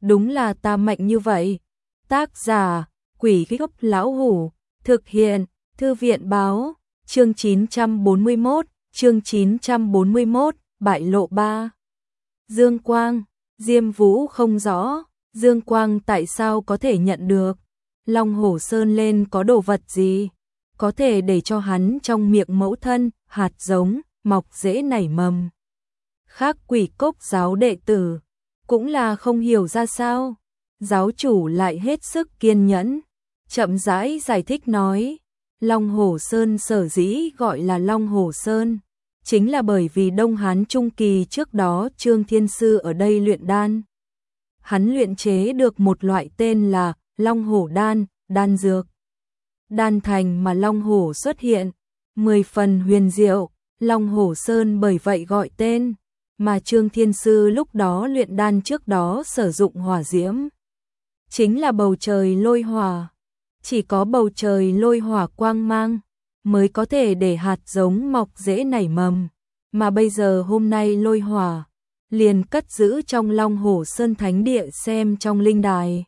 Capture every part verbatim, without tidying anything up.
đúng là ta mạnh như vậy. Tác giả, Quỷ Gốc Lão Hủ, thực hiện, Thư viện báo, chương chín trăm bốn mươi mốt, chương chín trăm bốn mươi mốt, bại lộ ba. Dương Quang, Diêm Vũ không rõ, Dương Quang tại sao có thể nhận được, Long Hổ Sơn lên có đồ vật gì, có thể để cho hắn trong miệng mẫu thân, hạt giống, mọc dễ nảy mầm. Khác Quỷ Cốc giáo đệ tử, cũng là không hiểu ra sao, giáo chủ lại hết sức kiên nhẫn, chậm rãi giải thích nói, Long Hổ Sơn sở dĩ gọi là Long Hổ Sơn, chính là bởi vì Đông Hán Trung Kỳ trước đó Trương Thiên Sư ở đây luyện đan. Hắn luyện chế được một loại tên là Long Hổ Đan, đan dược. Đan thành mà Long Hổ xuất hiện, mười phần huyền diệu, Long Hổ Sơn bởi vậy gọi tên, mà Trương Thiên Sư lúc đó luyện đan trước đó sử dụng hỏa diễm. Chính là bầu trời lôi hỏa, chỉ có bầu trời lôi hỏa quang mang, mới có thể để hạt giống mọc dễ nảy mầm, mà bây giờ hôm nay lôi hỏa, liền cất giữ trong Long Hổ Sơn Thánh Địa xem trong linh đài.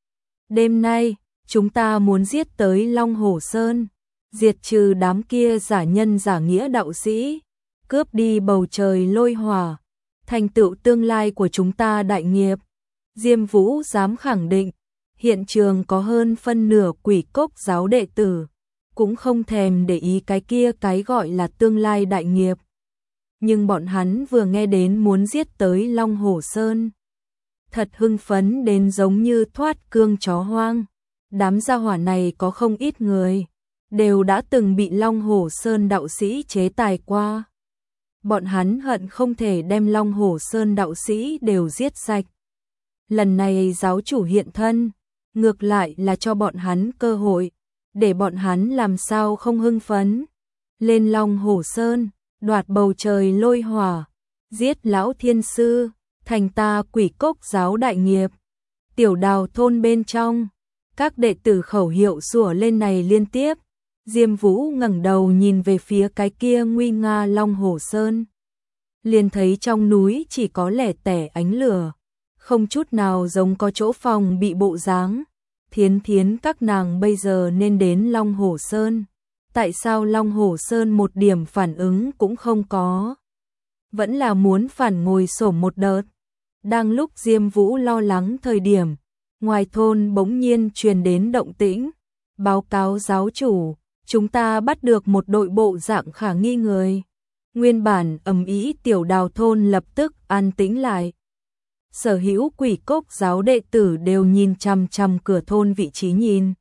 Đêm nay, chúng ta muốn giết tới Long Hổ Sơn, diệt trừ đám kia giả nhân giả nghĩa đạo sĩ, cướp đi bầu trời lôi hỏa, thành tựu tương lai của chúng ta đại nghiệp. Diêm Vũ dám khẳng định, hiện trường có hơn phân nửa Quỷ Cốc giáo đệ tử, cũng không thèm để ý cái kia cái gọi là tương lai đại nghiệp. Nhưng bọn hắn vừa nghe đến muốn giết tới Long Hổ Sơn, thật hưng phấn đến giống như thoát cương chó hoang. Đám gia hỏa này có không ít người, đều đã từng bị Long Hổ Sơn đạo sĩ chế tài qua. Bọn hắn hận không thể đem Long Hổ Sơn đạo sĩ đều giết sạch. Lần này giáo chủ hiện thân, ngược lại là cho bọn hắn cơ hội, để bọn hắn làm sao không hưng phấn. Lên Long Hổ Sơn, đoạt bầu trời lôi hỏa, giết lão thiên sư, thành ta Quỷ Cốc giáo đại nghiệp. Tiểu Đào thôn bên trong, các đệ tử khẩu hiệu sủa lên này liên tiếp. Diêm Vũ ngẩng đầu nhìn về phía cái kia nguy nga Long Hổ Sơn, liền thấy trong núi chỉ có lẻ tẻ ánh lửa, không chút nào giống có chỗ phòng bị bộ dáng. Thiến Thiến các nàng bây giờ nên đến Long Hổ Sơn, tại sao Long Hổ Sơn một điểm phản ứng cũng không có? Vẫn là muốn phản ngồi xổm một đợt. Đang lúc Diêm Vũ lo lắng thời điểm, ngoài thôn bỗng nhiên truyền đến động tĩnh, báo cáo giáo chủ, chúng ta bắt được một đội bộ dạng khả nghi người. Nguyên bản ầm ĩ Tiểu Đào thôn lập tức an tĩnh lại. Sở hữu Quỷ Cốc giáo đệ tử đều nhìn chằm chằm cửa thôn vị trí nhìn.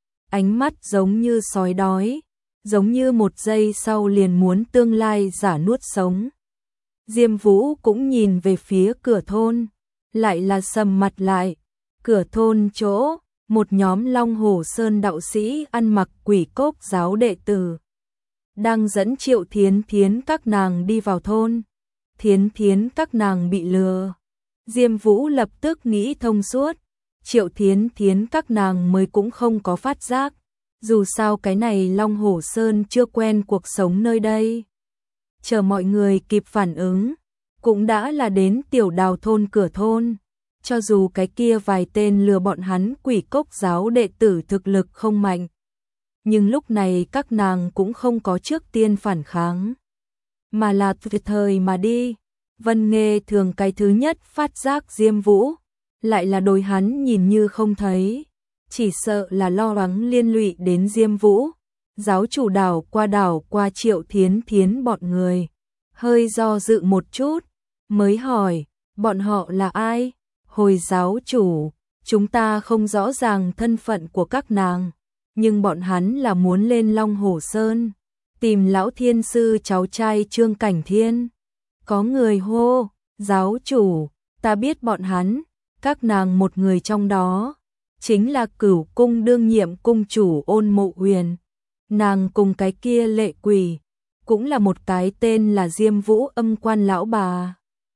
Ánh mắt giống như sói đói, giống như một giây sau liền muốn tương lai giả nuốt sống. Diêm Vũ cũng nhìn về phía cửa thôn, lại là sầm mặt lại. Cửa thôn chỗ, một nhóm Long Hổ Sơn đạo sĩ ăn mặc Quỷ Cốc giáo đệ tử, đang dẫn Triệu Thiến Thiến các nàng đi vào thôn. Thiến Thiến các nàng bị lừa. Diêm Vũ lập tức nghĩ thông suốt, Triệu Thiến Thiến các nàng mới cũng không có phát giác, dù sao cái này Long Hổ Sơn chưa quen cuộc sống nơi đây. Chờ mọi người kịp phản ứng, cũng đã là đến Tiểu Đào thôn cửa thôn. Cho dù cái kia vài tên lừa bọn hắn Quỷ Cốc giáo đệ tử thực lực không mạnh, nhưng lúc này các nàng cũng không có trước tiên phản kháng, mà là tuyệt thời mà đi. Vân Nghê thường cái thứ nhất phát giác Diêm Vũ, lại là đối hắn nhìn như không thấy, chỉ sợ là lo lắng liên lụy đến Diêm Vũ. Giáo chủ đảo qua đảo qua Triệu Thiến Thiến bọn người, hơi do dự một chút, mới hỏi, bọn họ là ai? Hồi giáo chủ, chúng ta không rõ ràng thân phận của các nàng, nhưng bọn hắn là muốn lên Long Hổ Sơn, tìm lão thiên sư cháu trai Trương Cảnh Thiên. Có người hô, giáo chủ, ta biết bọn hắn, các nàng một người trong đó, chính là Cửu Cung đương nhiệm cung chủ Ôn Mộ Huyền. Nàng cùng cái kia lệ quỷ, cũng là một cái tên là Diêm Vũ âm quan lão bà.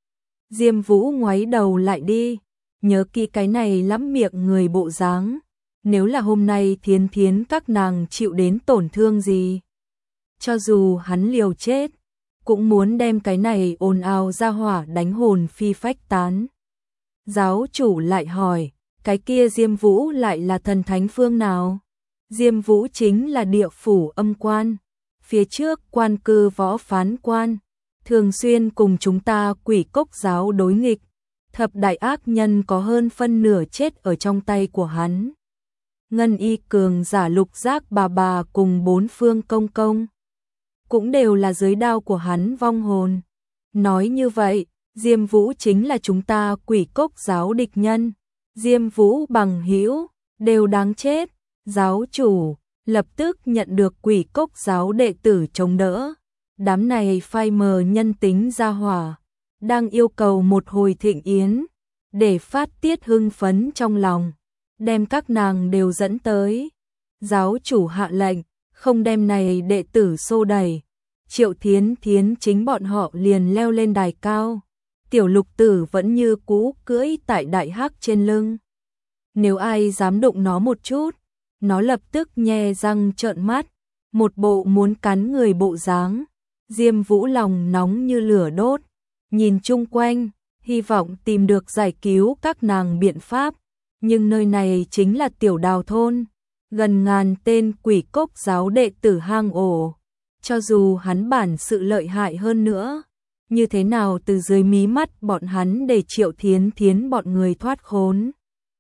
Diêm Vũ ngoáy đầu lại đi, nhớ kỹ cái này lắm miệng người bộ dáng. Nếu là hôm nay Thiến Thiến các nàng chịu đến tổn thương gì, cho dù hắn liều chết, cũng muốn đem cái này ồn ào ra hỏa đánh hồn phi phách tán. Giáo chủ lại hỏi, cái kia Diêm Vũ lại là thần thánh phương nào? Diêm Vũ chính là địa phủ âm quan, phía trước quan cư võ phán quan, thường xuyên cùng chúng ta Quỷ Cốc giáo đối nghịch, thập đại ác nhân có hơn phân nửa chết ở trong tay của hắn. Ngân y cường giả Lục Giác bà bà cùng bốn phương công công cũng đều là dưới đao của hắn vong hồn. Nói như vậy, Diêm Vũ chính là chúng ta Quỷ Cốc giáo địch nhân. Diêm Vũ bằng hữu đều đáng chết. Giáo chủ lập tức nhận được Quỷ Cốc giáo đệ tử chống đỡ. Đám này phai mờ nhân tính ra hỏa, đang yêu cầu một hồi thịnh yến để phát tiết hưng phấn trong lòng, đem các nàng đều dẫn tới. Giáo chủ hạ lệnh, không đem này đệ tử xô đẩy. Triệu Thiến Thiến chính bọn họ liền leo lên đài cao. Tiểu Lục Tử vẫn như cũ cưỡi tại đại hắc trên lưng. Nếu ai dám đụng nó một chút, nó lập tức nhe răng trợn mắt, một bộ muốn cắn người bộ dáng. Diêm Vũ lòng nóng như lửa đốt, nhìn chung quanh, hy vọng tìm được giải cứu các nàng biện pháp. Nhưng nơi này chính là Tiểu Đào thôn, gần ngàn tên Quỷ Cốc giáo đệ tử hang ổ. Cho dù hắn bản sự lợi hại hơn nữa, như thế nào từ dưới mí mắt bọn hắn để Triệu Thiến Thiến bọn người thoát khốn.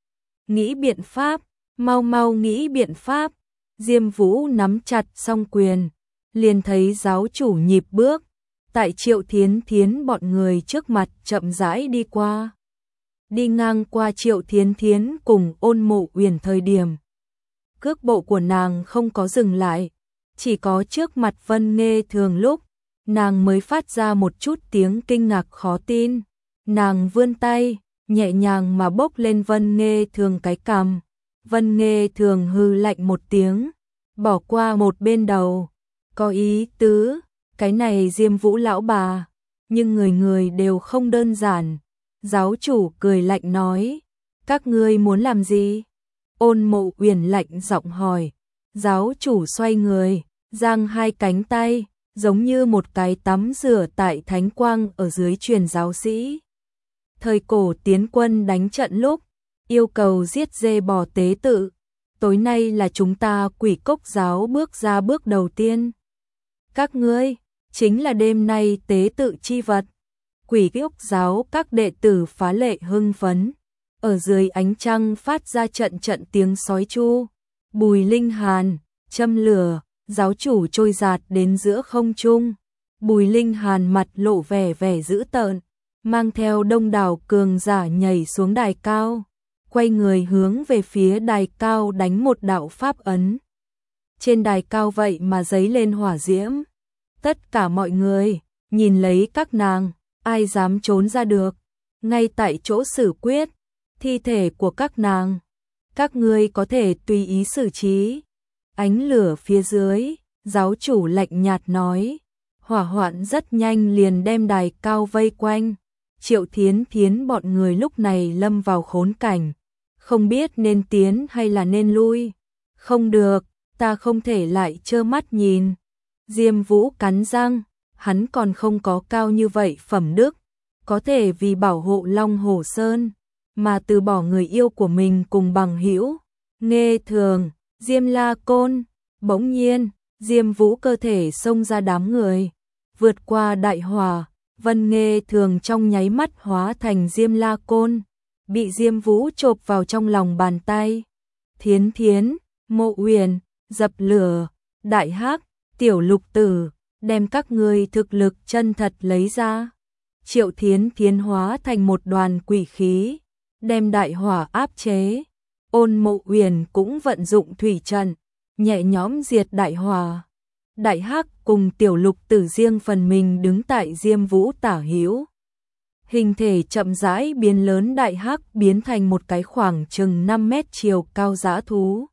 Nghĩ biện pháp, mau mau nghĩ biện pháp. Diêm Vũ nắm chặt song quyền, liền thấy giáo chủ nhịp bước, tại Triệu Thiến Thiến bọn người trước mặt chậm rãi đi qua. Đi ngang qua Triệu Thiến Thiến cùng Ôn Mộ Uyển thời điểm, cước bộ của nàng không có dừng lại, chỉ có trước mặt Vân Nghê Thường lúc, nàng mới phát ra một chút tiếng kinh ngạc khó tin. Nàng vươn tay, nhẹ nhàng mà bốc lên Vân Nghê Thường cái cằm. Vân Nghê Thường hư lạnh một tiếng, bỏ qua một bên đầu. Có ý tứ, cái này Diêm Vũ lão bà, nhưng người người đều không đơn giản. Giáo chủ cười lạnh nói, các ngươi muốn làm gì? Ôn Mộ Uyển lạnh giọng hỏi. Giáo chủ xoay người, giang hai cánh tay, giống như một cái tắm rửa tại thánh quang ở dưới truyền giáo sĩ. Thời cổ tiến quân đánh trận lúc, yêu cầu giết dê bò tế tự. Tối nay là chúng ta Quỷ Cốc giáo bước ra bước đầu tiên. Các ngươi, chính là đêm nay tế tự chi vật. Quỷ Cốc giáo các đệ tử phá lệ hưng phấn. Ở dưới ánh trăng phát ra trận trận tiếng sói chu. Bùi Linh Hàn, châm lửa, giáo chủ trôi giạt đến giữa không trung. Bùi Linh Hàn mặt lộ vẻ vẻ dữ tợn, mang theo đông đảo cường giả nhảy xuống đài cao, quay người hướng về phía đài cao đánh một đạo pháp ấn. Trên đài cao vậy mà giấy lên hỏa diễm. Tất cả mọi người nhìn lấy các nàng, ai dám trốn ra được. Ngay tại chỗ xử quyết thi thể của các nàng, các ngươi có thể tùy ý xử trí. Ánh lửa phía dưới, giáo chủ lạnh nhạt nói, hỏa hoạn rất nhanh liền đem đài cao vây quanh. Triệu Thiến Thiến bọn người lúc này lâm vào khốn cảnh, không biết nên tiến hay là nên lui. Không được, ta không thể lại trơ mắt nhìn. Diêm Vũ cắn răng, hắn còn không có cao như vậy phẩm đức, có thể vì bảo hộ Long Hồ Sơn mà từ bỏ người yêu của mình cùng bằng hữu. Nghê Thường, Diêm La Côn. Bỗng nhiên, Diêm Vũ cơ thể xông ra đám người, vượt qua đại hỏa. Vân Nghê Thường trong nháy mắt hóa thành Diêm La Côn, bị Diêm Vũ chộp vào trong lòng bàn tay. Thiến Thiến, Mộ Uyển, dập lửa, đại hắc, Tiểu Lục Tử, đem các ngươi thực lực chân thật lấy ra. Triệu Thiến Thiến hóa thành một đoàn quỷ khí, đem đại hỏa áp chế. Ôn Mộ Uyển cũng vận dụng thủy trận, nhẹ nhõm diệt đại hỏa. Đại hắc cùng Tiểu Lục Tử riêng phần mình đứng tại Diêm Vũ tả hữu. Hình thể chậm rãi biến lớn, đại hắc biến thành một cái khoảng chừng năm mét chiều cao dã thú.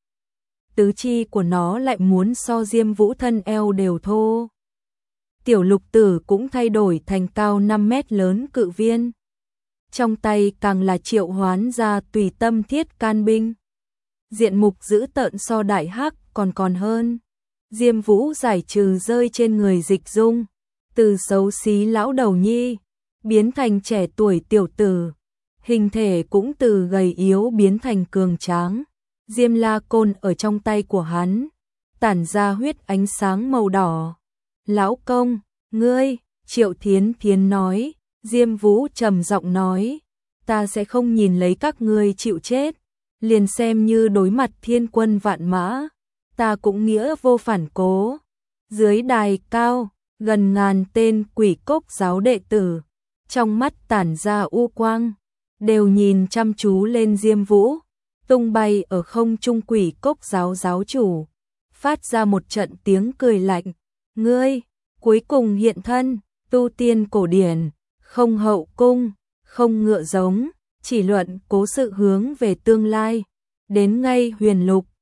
Tứ chi của nó lại muốn so Diêm Vũ thân eo đều thô. Tiểu Lục Tử cũng thay đổi thành cao năm mét lớn cự viên. Trong tay càng là triệu hoán ra tùy tâm thiết can binh. Diện mục dữ tợn so đại hắc còn còn hơn. Diêm Vũ giải trừ rơi trên người Dịch Dung, từ xấu xí lão đầu nhi biến thành trẻ tuổi tiểu tử, hình thể cũng từ gầy yếu biến thành cường tráng. Diêm La Côn ở trong tay của hắn, tản ra huyết ánh sáng màu đỏ. Lão công, ngươi, Triệu Thiến Thiến nói, Diêm Vũ trầm giọng nói, ta sẽ không nhìn lấy các ngươi chịu chết, liền xem như đối mặt thiên quân vạn mã, ta cũng nghĩa vô phản cố. Dưới đài cao, gần ngàn tên Quỷ Cốc giáo đệ tử, trong mắt tản ra u quang, đều nhìn chăm chú lên Diêm Vũ, tung bay ở không trung Quỷ Cốc giáo giáo chủ, phát ra một trận tiếng cười lạnh, ngươi, cuối cùng hiện thân, tu tiên cổ điển, không hậu cung, không ngựa giống, chỉ luận cố sự hướng về tương lai, đến ngay huyền lục,